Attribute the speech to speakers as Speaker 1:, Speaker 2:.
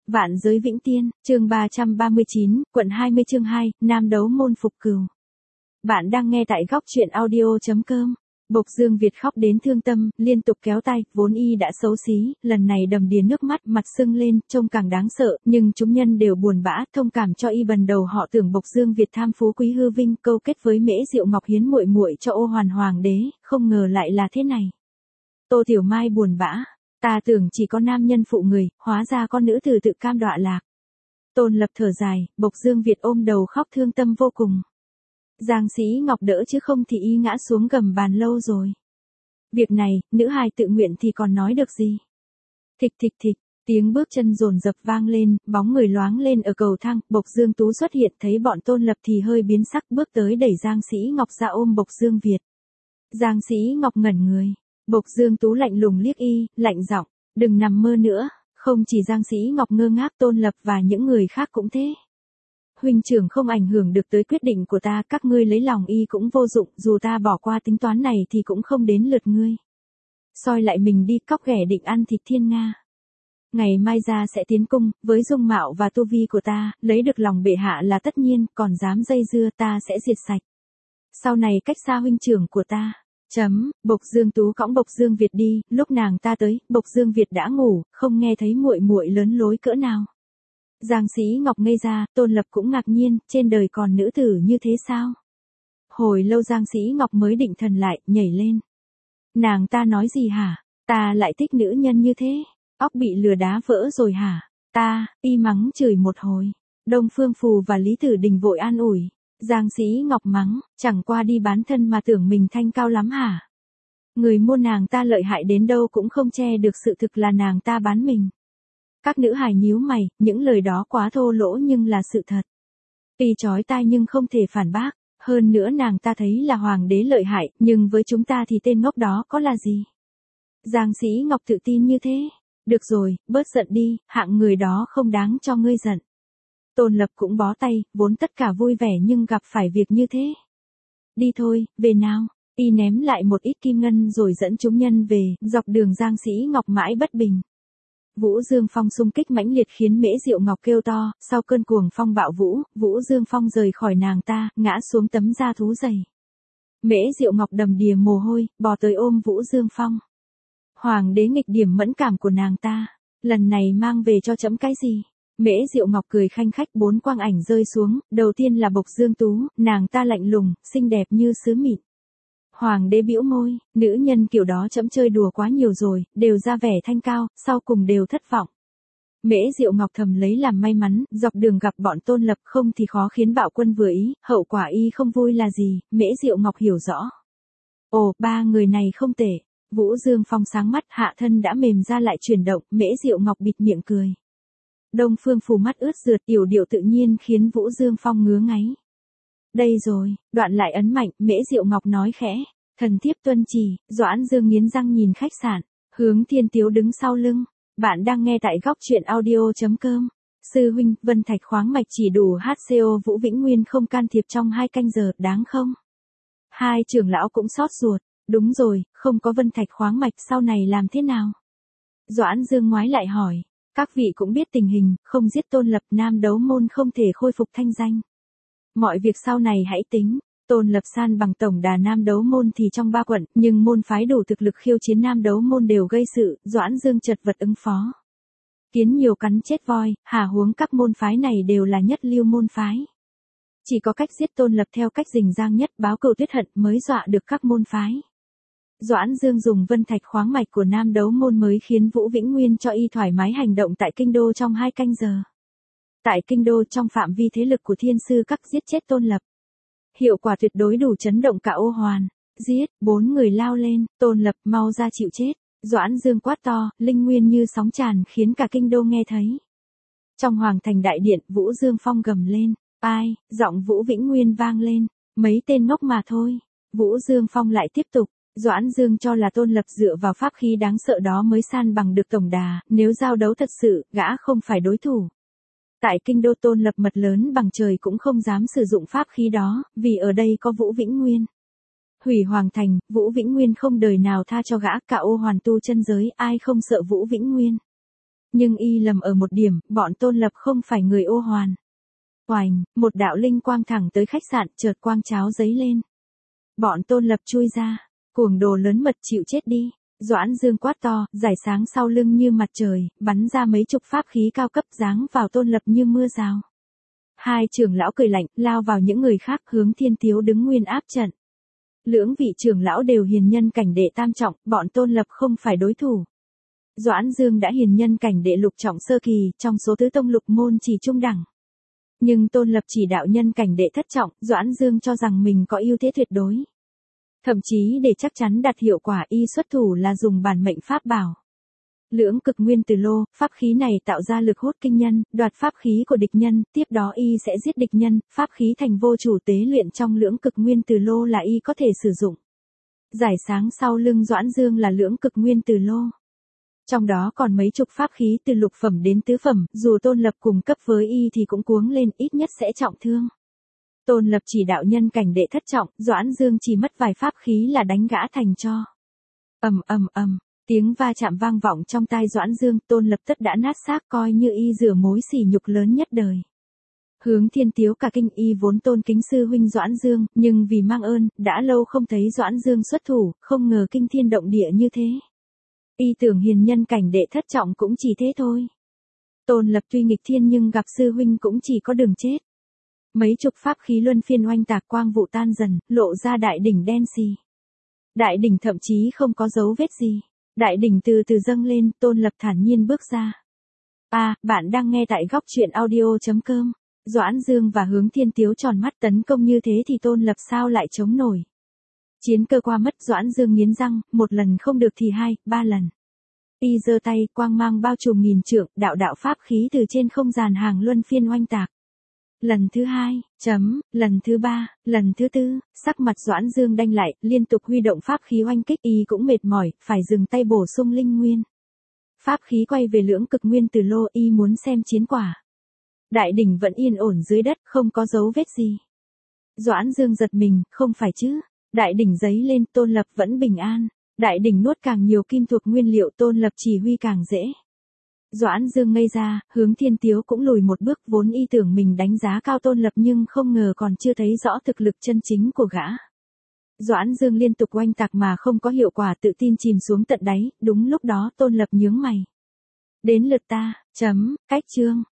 Speaker 1: Vạn giới vĩnh tiên, chương 339, quận 20 chương 2, nam đấu môn phục cừu. Bạn đang nghe tại góc truyện audio.com. Bộc Dương Việt khóc đến thương tâm, liên tục kéo tay, vốn y đã xấu xí, lần này đầm đìa nước mắt, mặt sưng lên, trông càng đáng sợ, nhưng chúng nhân đều buồn bã, thông cảm cho y. Bần đầu họ tưởng Bộc Dương Việt tham phú quý hư vinh, câu kết với Mễ Diệu Ngọc hiến muội muội cho Ô Hoàn hoàng đế, không ngờ lại là thế này. Tô Tiểu Mai buồn bã, ta tưởng chỉ có nam nhân phụ người, hóa ra con nữ tử tự cam đọa lạc. Tôn Lập thở dài, Bộc Dương Việt ôm đầu khóc thương tâm vô cùng. Giang Sĩ Ngọc đỡ chứ không thì y ngã xuống gầm bàn lâu rồi. Việc này, nữ hài tự nguyện thì còn nói được gì. Thịch thịch thịch, tiếng bước chân dồn dập vang lên, bóng người loáng lên ở cầu thang, Bộc Dương Tú xuất hiện, thấy bọn Tôn Lập thì hơi biến sắc, bước tới đẩy Giang Sĩ Ngọc ra ôm Bộc Dương Việt. Giang Sĩ Ngọc ngẩn người, Bộc Dương Tú lạnh lùng liếc y, lạnh giọng, đừng nằm mơ nữa. Không chỉ Giang Sĩ Ngọc ngơ ngác, Tôn Lập và những người khác cũng thế. Huynh trưởng không ảnh hưởng được tới quyết định của ta, các ngươi lấy lòng y cũng vô dụng, dù ta bỏ qua tính toán này thì cũng không đến lượt ngươi. Soi lại mình đi, cóc ghẻ định ăn thịt thiên nga. Ngày mai ra sẽ tiến cung, với dung mạo và tu vi của ta, lấy được lòng bệ hạ là tất nhiên, còn dám dây dưa ta sẽ diệt sạch. Sau này cách xa huynh trưởng của ta. Bộc Dương Tú cõng Bộc Dương Việt đi, lúc nàng ta tới, Bộc Dương Việt đã ngủ, không nghe thấy muội muội lớn lối cỡ nào. Giang Sĩ Ngọc ngây ra, Tôn Lập cũng ngạc nhiên, trên đời còn nữ tử như thế sao? Hồi lâu Giang Sĩ Ngọc mới định thần lại, nhảy lên. Nàng ta nói gì hả? Ta lại thích nữ nhân như thế. Óc bị lừa đá vỡ rồi hả? Ta, y mắng chửi một hồi. Đông Phương Phù và Lý Tử Đình vội an ủi. Giang Sĩ Ngọc mắng, chẳng qua đi bán thân mà tưởng mình thanh cao lắm hả? Người mua nàng ta lợi hại đến đâu cũng không che được sự thực là nàng ta bán mình. Các nữ hài nhíu mày, những lời đó quá thô lỗ nhưng là sự thật. Tuy chói tai nhưng không thể phản bác, hơn nữa nàng ta thấy là hoàng đế lợi hại, nhưng với chúng ta thì tên ngốc đó có là gì? Giang Sĩ Ngọc tự tin như thế. Được rồi, bớt giận đi, hạng người đó không đáng cho ngươi giận. Tôn Lập cũng bó tay, vốn tất cả vui vẻ nhưng gặp phải việc như thế. Đi thôi, về nào. Y ném lại một ít kim ngân rồi dẫn chúng nhân về, dọc đường Giang Sĩ Ngọc mãi bất bình. Vũ Dương Phong xung kích mãnh liệt khiến Mễ Diệu Ngọc kêu to, sau cơn cuồng phong bạo vũ, Vũ Dương Phong rời khỏi nàng ta, ngã xuống tấm da thú dày. Mễ Diệu Ngọc đầm đìa mồ hôi, bò tới ôm Vũ Dương Phong. Hoàng đế nghịch điểm mẫn cảm của nàng ta, lần này mang về cho trẫm cái gì? Mễ Diệu Ngọc cười khanh khách, 4 quang ảnh rơi xuống, đầu tiên là Bộc Dương Tú, nàng ta lạnh lùng, xinh đẹp như sứ mịn. Hoàng đế bĩu môi, nữ nhân kiểu đó trẫm chơi đùa quá nhiều rồi, đều ra vẻ thanh cao, sau cùng đều thất vọng. Mễ Diệu Ngọc thầm lấy làm may mắn, dọc đường gặp bọn Tôn Lập, không thì khó khiến bạo quân vừa ý, hậu quả y không vui là gì, Mễ Diệu Ngọc hiểu rõ. Ồ, 3 người này không tệ. Vũ Dương Phong sáng mắt, hạ thân đã mềm ra lại chuyển động, Mễ Diệu Ngọc bịt miệng cười. Đông Phương Phù mắt ướt rượt, yểu điệu tự nhiên khiến Vũ Dương Phong ngứa ngáy. Đây rồi, đoạn lại ấn mạnh, Mễ Diệu Ngọc nói khẽ, thần thiếp tuân chỉ. Doãn Dương nghiến răng nhìn khách sạn, Hướng Thiên Tiếu đứng sau lưng. Bạn đang nghe tại góc truyện audio.com. Sư huynh, Vân Thạch khoáng mạch chỉ đủ HCO, Vũ Vĩnh Nguyên không can thiệp trong 2 canh giờ, đáng không? Hai trưởng lão cũng xót ruột. Đúng rồi, không có Vân Thạch khoáng mạch sau này làm thế nào? Doãn Dương ngoái lại hỏi, các vị cũng biết tình hình, không giết Tôn Lập, nam đấu môn không thể khôi phục thanh danh. Mọi việc sau này hãy tính. Tôn Lập san bằng tổng đà nam đấu môn thì trong 3 quận, nhưng môn phái đủ thực lực khiêu chiến nam đấu môn đều gây sự, Doãn Dương chật vật ứng phó. Kiến nhiều cắn chết voi, hà huống các môn phái này đều là nhất lưu môn phái. Chỉ có cách giết Tôn Lập theo cách rình rang nhất, báo cừu tuyết hận mới dọa được các môn phái. Doãn Dương dùng Vân Thạch khoáng mạch của nam đấu môn mới khiến Vũ Vĩnh Nguyên cho y thoải mái hành động tại kinh đô trong 2 canh giờ. Tại kinh đô trong phạm vi thế lực của thiên sư các giết chết Tôn Lập. Hiệu quả tuyệt đối đủ chấn động cả Ô Hoàn. Giết, 4 người lao lên, Tôn Lập mau ra chịu chết. Doãn Dương quát to, linh nguyên như sóng tràn khiến cả kinh đô nghe thấy. Trong hoàng thành đại điện, Vũ Dương Phong gầm lên, ai, giọng Vũ Vĩnh Nguyên vang lên, mấy tên ngốc mà thôi. Vũ Dương Phong lại tiếp tục. Doãn Dương cho là Tôn Lập dựa vào pháp khí đáng sợ đó mới san bằng được tổng đà, nếu giao đấu thật sự, gã không phải đối thủ. Tại kinh đô Tôn Lập mật lớn bằng trời cũng không dám sử dụng pháp khí đó, vì ở đây có Vũ Vĩnh Nguyên. Hủy hoàng thành, Vũ Vĩnh Nguyên không đời nào tha cho gã, cả Ô Hoàn tu chân giới, ai không sợ Vũ Vĩnh Nguyên. Nhưng y lầm ở một điểm, bọn Tôn Lập không phải người ô hoàn. Oành, một đạo linh quang thẳng tới khách sạn, chợt quang cháo giấy lên. Bọn Tôn Lập chui ra, cuồng đồ lớn mật chịu chết đi. Doãn Dương quát to, giải sáng sau lưng như mặt trời, bắn ra mấy chục pháp khí cao cấp giáng vào Tôn Lập như mưa rào. Hai trưởng lão cười lạnh, lao vào những người khác, Hướng Thiên Tiếu đứng nguyên áp trận. Lưỡng vị trưởng lão đều hiền nhân cảnh đệ tam trọng, bọn Tôn Lập không phải đối thủ. Doãn Dương đã hiền nhân cảnh đệ lục trọng sơ kỳ, trong số tứ tông lục môn chỉ trung đẳng. Nhưng Tôn Lập chỉ đạo nhân cảnh đệ thất trọng, Doãn Dương cho rằng mình có ưu thế tuyệt đối. Thậm chí để chắc chắn đạt hiệu quả y xuất thủ là dùng bản mệnh pháp bảo. Lưỡng cực nguyên từ lô, pháp khí này tạo ra lực hút kinh nhân, đoạt pháp khí của địch nhân, tiếp đó y sẽ giết địch nhân, pháp khí thành vô chủ tế luyện trong lưỡng cực nguyên từ lô là y có thể sử dụng. Giải sáng sau lưng Doãn Dương là lưỡng cực nguyên từ lô. Trong đó còn mấy chục pháp khí từ lục phẩm đến tứ phẩm, dù Tôn Lập cùng cấp với y thì cũng cuống lên, ít nhất sẽ trọng thương. Tôn Lập chỉ đạo nhân cảnh đệ thất trọng, Doãn Dương chỉ mất vài pháp khí là đánh gã thành tro. Tiếng va chạm vang vọng trong tai Doãn Dương, Tôn Lập tất đã nát xác, coi như y rửa mối sỉ nhục lớn nhất đời. Hướng Thiên Tiếu cả kinh, y vốn tôn kính sư huynh Doãn Dương, nhưng vì mang ơn, đã lâu không thấy Doãn Dương xuất thủ, không ngờ kinh thiên động địa như thế. Y tưởng hiền nhân cảnh đệ thất trọng cũng chỉ thế thôi. Tôn Lập tuy nghịch thiên nhưng gặp sư huynh cũng chỉ có đường chết. Mấy chục pháp khí luân phiên oanh tạc, quang vụ tan dần, lộ ra đại đỉnh đen xì. Đại đỉnh thậm chí không có dấu vết gì. Đại đỉnh từ từ dâng lên, Tôn Lập thản nhiên bước ra. Bạn đang nghe tại góc truyện audio.com. Doãn Dương và Hướng Thiên Tiếu tròn mắt tấn công như thế thì Tôn Lập sao lại chống nổi. Chiến cơ qua mất, Doãn Dương nghiến răng, một lần không được thì hai, ba lần. Y giơ tay, quang mang bao trùm nghìn trượng, đạo đạo pháp khí từ trên không dàn hàng luân phiên oanh tạc. Lần thứ hai, lần thứ ba, lần thứ tư, sắc mặt Doãn Dương đanh lại, liên tục huy động pháp khí oanh kích, y cũng mệt mỏi, phải dừng tay bổ sung linh nguyên. Pháp khí quay về lưỡng cực nguyên từ lô, y muốn xem chiến quả. Đại đỉnh vẫn yên ổn dưới đất, không có dấu vết gì. Doãn Dương giật mình, không phải chứ. Đại đỉnh giấy lên, Tôn Lập vẫn bình an. Đại đỉnh nuốt càng nhiều kim thuộc nguyên liệu, Tôn Lập chỉ huy càng dễ. Doãn Dương ngây ra, Hướng Thiên Tiếu cũng lùi một bước, vốn y tưởng mình đánh giá cao Tôn Lập nhưng không ngờ còn chưa thấy rõ thực lực chân chính của gã. Doãn Dương liên tục oanh tạc mà không có hiệu quả, tự tin chìm xuống tận đáy, đúng lúc đó Tôn Lập nhướng mày. Đến lượt ta, cách chương.